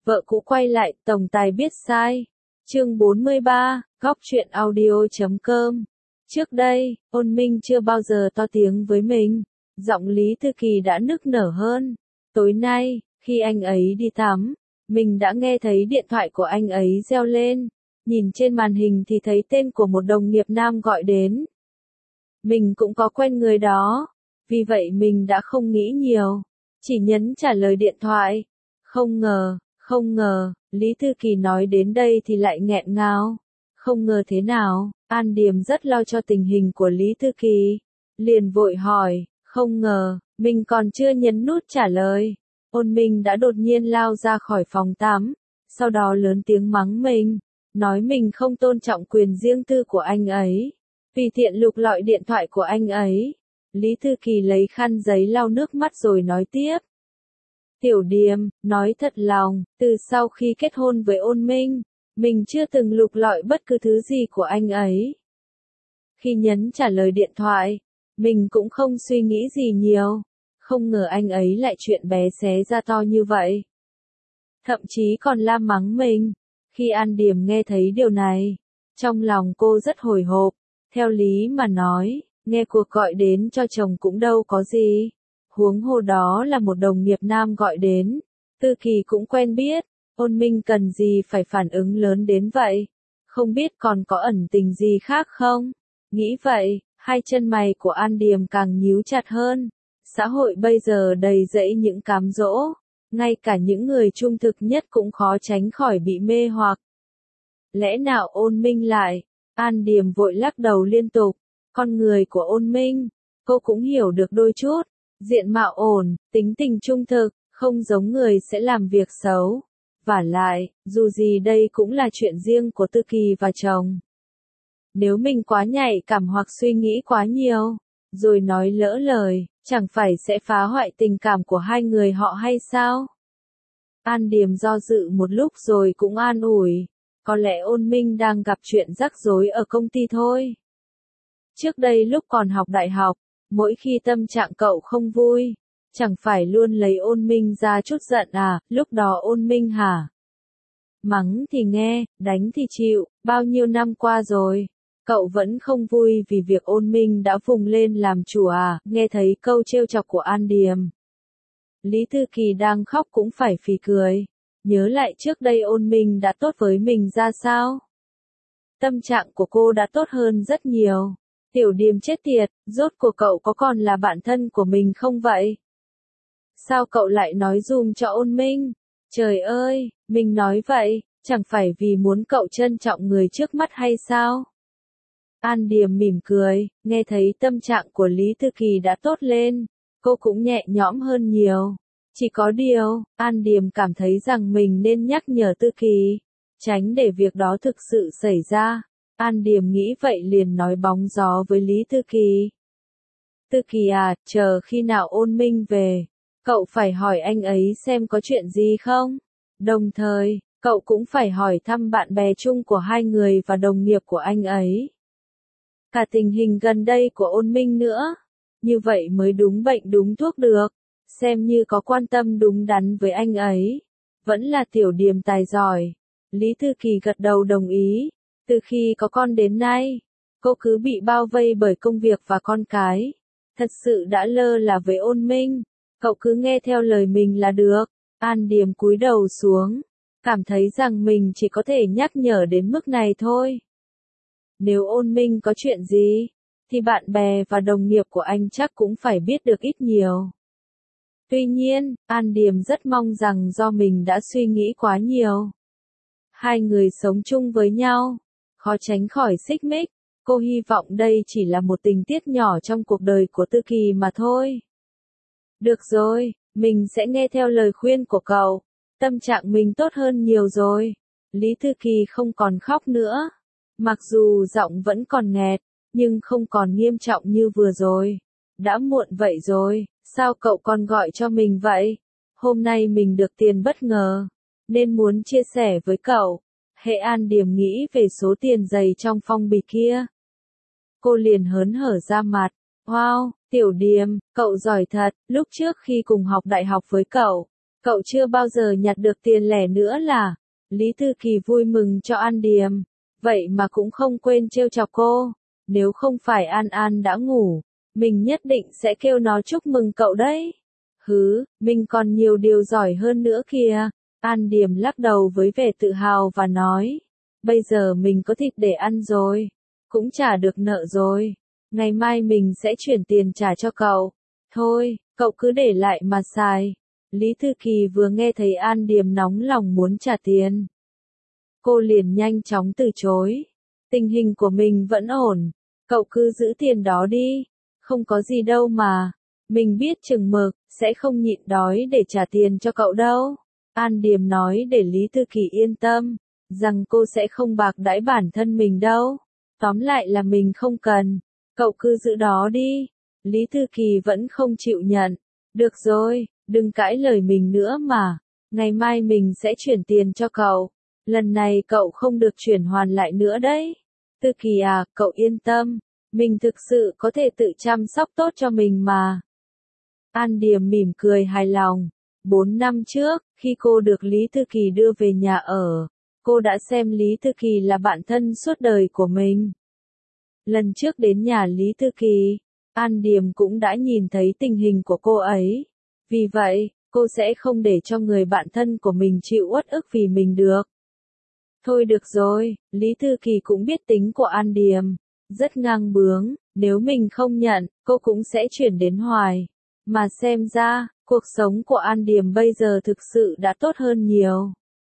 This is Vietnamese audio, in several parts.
Vợ cũ quay lại, tổng tài biết sai. Chương 43, góc truyện audio.com. Trước đây, Ôn Minh chưa bao giờ to tiếng với mình. Giọng Lý Thư Kỳ đã nức nở hơn. Tối nay, khi anh ấy đi tắm, mình đã nghe thấy điện thoại của anh ấy reo lên. Nhìn trên màn hình thì thấy tên của một đồng nghiệp nam gọi đến. Mình cũng có quen người đó. Vì vậy mình đã không nghĩ nhiều. Chỉ nhấn trả lời điện thoại. Không ngờ, Lý Thư Kỳ nói đến đây thì lại nghẹn ngào. Không ngờ thế nào? An Điềm rất lo cho tình hình của Lý Thư Kỳ. Liền vội hỏi, không ngờ, mình còn chưa nhấn nút trả lời. Ôn Minh đã đột nhiên lao ra khỏi phòng tắm. Sau đó lớn tiếng mắng mình. Nói mình không tôn trọng quyền riêng tư của anh ấy. Vì tiện lục lọi điện thoại của anh ấy. Lý Thư Kỳ lấy khăn giấy lau nước mắt rồi nói tiếp. Tiểu Điềm, nói thật lòng, từ sau khi kết hôn với Ôn Minh, mình chưa từng lục lọi bất cứ thứ gì của anh ấy. Khi nhấn trả lời điện thoại, mình cũng không suy nghĩ gì nhiều. Không ngờ anh ấy lại chuyện bé xé ra to như vậy. Thậm chí còn la mắng mình. Khi An Điềm nghe thấy điều này, trong lòng cô rất hồi hộp. Theo lý mà nói, nghe cuộc gọi đến cho chồng cũng đâu có gì. Huống hồ đó là một đồng nghiệp nam gọi đến. Thư Kỳ cũng quen biết. Ôn Minh cần gì phải phản ứng lớn đến vậy? Không biết còn có ẩn tình gì khác không? Nghĩ vậy, hai chân mày của An Điềm càng nhíu chặt hơn. Xã hội bây giờ đầy rẫy những cám dỗ. Ngay cả những người trung thực nhất cũng khó tránh khỏi bị mê hoặc. Lẽ nào Ôn Minh lại? An Điềm vội lắc đầu liên tục. Con người của Ôn Minh, cô cũng hiểu được đôi chút. Diện mạo ổn, tính tình trung thực, không giống người sẽ làm việc xấu. Vả lại, dù gì đây cũng là chuyện riêng của Thư Kỳ và chồng. Nếu mình quá nhạy cảm hoặc suy nghĩ quá nhiều, rồi nói lỡ lời, chẳng phải sẽ phá hoại tình cảm của hai người họ hay sao? An Điềm do dự một lúc rồi cũng an ủi. Có lẽ Ôn Minh đang gặp chuyện rắc rối ở công ty thôi. Trước đây lúc còn học đại học, mỗi khi tâm trạng cậu không vui, chẳng phải luôn lấy Ôn Minh ra chút giận à, lúc đó Ôn Minh hả? Mắng thì nghe, đánh thì chịu, bao nhiêu năm qua rồi, cậu vẫn không vui vì việc Ôn Minh đã vùng lên làm chủ à, nghe thấy câu trêu chọc của An Điềm. Lý Thư Kỳ đang khóc cũng phải phì cười, nhớ lại trước đây Ôn Minh đã tốt với mình ra sao? Tâm trạng của cô đã tốt hơn rất nhiều. Tiểu Điềm chết tiệt, rốt cuộc cậu có còn là bạn thân của mình không vậy? Sao cậu lại nói dùm cho Ôn Minh? Trời ơi, mình nói vậy, chẳng phải vì muốn cậu trân trọng người trước mắt hay sao? An Điềm mỉm cười, nghe thấy tâm trạng của Lý Thư Kỳ đã tốt lên, cô cũng nhẹ nhõm hơn nhiều. Chỉ có điều, An Điềm cảm thấy rằng mình nên nhắc nhở Thư Kỳ, tránh để việc đó thực sự xảy ra. An Điềm nghĩ vậy liền nói bóng gió với Lý Thư Kỳ. Thư Kỳ à, chờ khi nào Ôn Minh về, cậu phải hỏi anh ấy xem có chuyện gì không? Đồng thời, cậu cũng phải hỏi thăm bạn bè chung của hai người và đồng nghiệp của anh ấy. Cả tình hình gần đây của Ôn Minh nữa. Như vậy mới đúng bệnh đúng thuốc được. Xem như có quan tâm đúng đắn với anh ấy. Vẫn là Tiểu Điềm tài giỏi. Lý Thư Kỳ gật đầu đồng ý. Từ khi có con đến nay, cô cứ bị bao vây bởi công việc và con cái. Thật sự đã lơ là với Ôn Minh. Cậu cứ nghe theo lời mình là được. An Điềm cúi đầu xuống. Cảm thấy rằng mình chỉ có thể nhắc nhở đến mức này thôi. Nếu Ôn Minh có chuyện gì, thì bạn bè và đồng nghiệp của anh chắc cũng phải biết được ít nhiều. Tuy nhiên, An Điềm rất mong rằng do mình đã suy nghĩ quá nhiều. Hai người sống chung với nhau, khó tránh khỏi xích mích. Cô hy vọng đây chỉ là một tình tiết nhỏ trong cuộc đời của Thư Kỳ mà thôi. Được rồi, mình sẽ nghe theo lời khuyên của cậu. Tâm trạng mình tốt hơn nhiều rồi. Lý Thư Kỳ không còn khóc nữa. Mặc dù giọng vẫn còn nghẹt, nhưng không còn nghiêm trọng như vừa rồi. Đã muộn vậy rồi, sao cậu còn gọi cho mình vậy? Hôm nay mình được tiền bất ngờ, nên muốn chia sẻ với cậu. Hệ An Điềm nghĩ về số tiền dày trong phong bì kia. Cô liền hớn hở ra mặt. Wow, Tiểu Điềm, cậu giỏi thật, lúc trước khi cùng học đại học với cậu, Cậu chưa bao giờ nhặt được tiền lẻ nữa là? Lý Thư Kỳ vui mừng cho An Điềm. Vậy mà cũng không quên trêu chọc cô. Nếu không phải An An đã ngủ, mình nhất định sẽ kêu nó chúc mừng cậu đấy. Hứ, mình còn nhiều điều giỏi hơn nữa kìa. An Điềm lắc đầu với vẻ tự hào và nói. Bây giờ mình có thịt để ăn rồi. Cũng trả được nợ rồi. Ngày mai mình sẽ chuyển tiền trả cho cậu. Thôi, cậu cứ để lại mà xài. Lý Thư Kỳ vừa nghe thấy An Điềm nóng lòng muốn trả tiền. Cô liền nhanh chóng từ chối. Tình hình của mình vẫn ổn. Cậu cứ giữ tiền đó đi. Không có gì đâu mà. Mình biết chừng mực, sẽ không nhịn đói để trả tiền cho cậu đâu. An Điềm nói để Lý Thư Kỳ yên tâm. Rằng cô sẽ không bạc đãi bản thân mình đâu. Tóm lại là mình không cần. Cậu cứ giữ đó đi. Lý Thư Kỳ vẫn không chịu nhận. Được rồi, đừng cãi lời mình nữa mà. Ngày mai mình sẽ chuyển tiền cho cậu. Lần này cậu không được chuyển hoàn lại nữa đấy. Thư Kỳ à, cậu yên tâm. Mình thực sự có thể tự chăm sóc tốt cho mình mà. An Điềm mỉm cười hài lòng. 4 năm trước, khi cô được Lý Thư Kỳ đưa về nhà ở, cô đã xem Lý Thư Kỳ là bạn thân suốt đời của mình. Lần trước đến nhà Lý Thư Kỳ, An Điềm cũng đã nhìn thấy tình hình của cô ấy. Vì vậy, cô sẽ không để cho người bạn thân của mình chịu uất ức vì mình được. Thôi được rồi, Lý Thư Kỳ cũng biết tính của An Điềm. Rất ngang bướng, nếu mình không nhận, cô cũng sẽ chuyển đến hoài. Mà xem ra, cuộc sống của An Điềm bây giờ thực sự đã tốt hơn nhiều.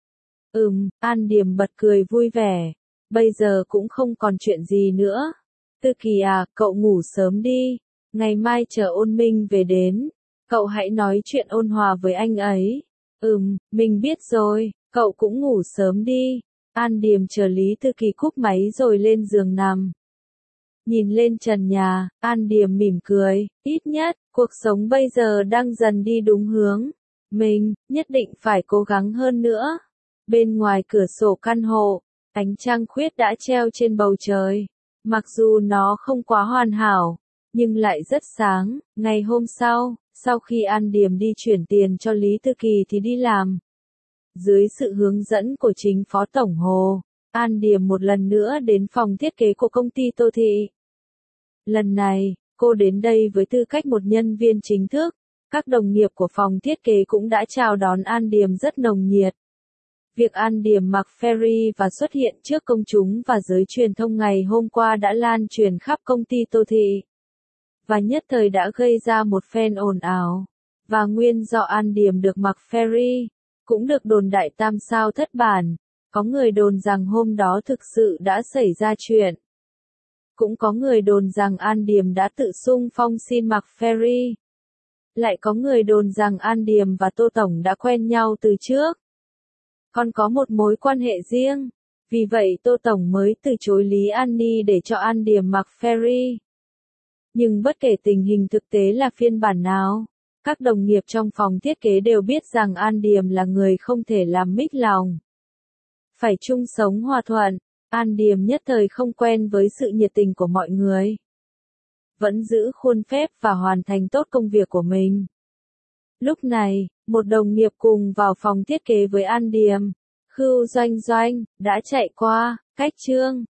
An Điềm bật cười vui vẻ. Bây giờ cũng không còn chuyện gì nữa. Thư Kỳ à, cậu ngủ sớm đi. Ngày mai chờ Ôn Minh về đến. Cậu hãy nói chuyện ôn hòa với anh ấy. Mình biết rồi, cậu cũng ngủ sớm đi. An Điềm chờ Lý Thư Kỳ cúp máy rồi lên giường nằm. Nhìn lên trần nhà, An Điềm mỉm cười, ít nhất, cuộc sống bây giờ đang dần đi đúng hướng. Mình, nhất định phải cố gắng hơn nữa. Bên ngoài cửa sổ căn hộ, ánh trăng khuyết đã treo trên bầu trời. Mặc dù nó không quá hoàn hảo, nhưng lại rất sáng. Ngày hôm sau khi An Điềm đi chuyển tiền cho Lý Thư Kỳ thì đi làm. Dưới sự hướng dẫn của chính Phó Tổng Hồ, An Điềm một lần nữa đến phòng thiết kế của công ty Tô Thị. Lần này, cô đến đây với tư cách một nhân viên chính thức. Các đồng nghiệp của phòng thiết kế cũng đã chào đón An Điềm rất nồng nhiệt. Việc An Điềm mặc Ferry và xuất hiện trước công chúng và giới truyền thông ngày hôm qua đã lan truyền khắp công ty Tô Thị. Và nhất thời đã gây ra một phen ồn ào. Và nguyên do An Điềm được mặc Ferry, cũng được đồn đại tam sao thất bản. Có người đồn rằng hôm đó thực sự đã xảy ra chuyện. Cũng có người đồn rằng An Điềm đã tự xung phong xin mặc Ferry. Lại có người đồn rằng An Điềm và Tô Tổng đã quen nhau từ trước. Còn có một mối quan hệ riêng. Vì vậy Tô Tổng mới từ chối Lý An Ni để cho An Điềm mặc Ferry. Nhưng bất kể tình hình thực tế là phiên bản nào, các đồng nghiệp trong phòng thiết kế đều biết rằng An Điềm là người không thể làm mít lòng. Phải chung sống hòa thuận, An Điềm nhất thời không quen với sự nhiệt tình của mọi người. Vẫn giữ khuôn phép và hoàn thành tốt công việc của mình. Lúc này, một đồng nghiệp cùng vào phòng thiết kế với An Điềm, Khưu Doanh Doanh, đã chạy qua, cách Trương,